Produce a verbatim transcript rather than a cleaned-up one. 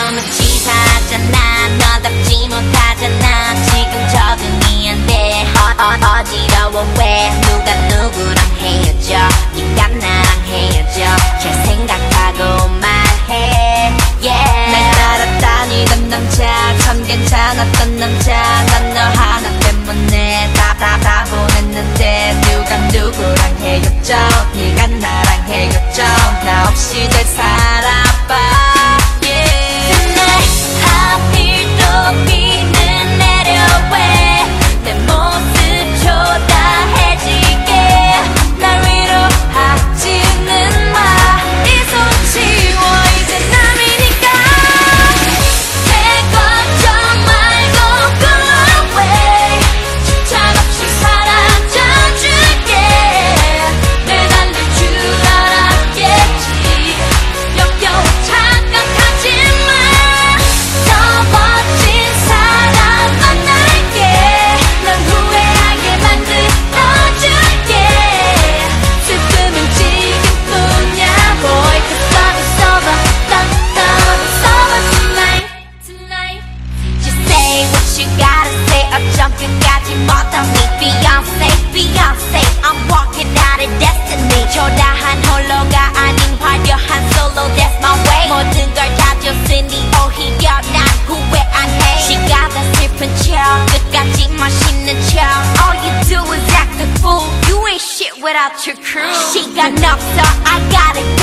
너무 치사하잖아. 너답지 못하잖아. 지금 적응이 안 돼. 어, 어, 어지러워. 왜 누가 누구랑 헤어져. 네가 나랑 헤어져. 잘 생각하고 말해. yeah. 날 따라다니던 남자 참 괜찮았던 남자. 난 너 하나 때문에 다 다 다 보냈는데 누가 누구랑 헤어져. 네가 나랑 헤어져. 나 없이 잘 살아봐. 끝까지 못한 me Beyonce, Beyonce I'm walking out of destiny 초라한 홀로가 아닌 화려한 solo That's my way 모든 걸 다 줬으니 오히려 난 후회안해 시간은 슬픈 척 끝까지 멋있는 척 All you do is act a fool You ain't shit without your crew 시간 없어 I gotta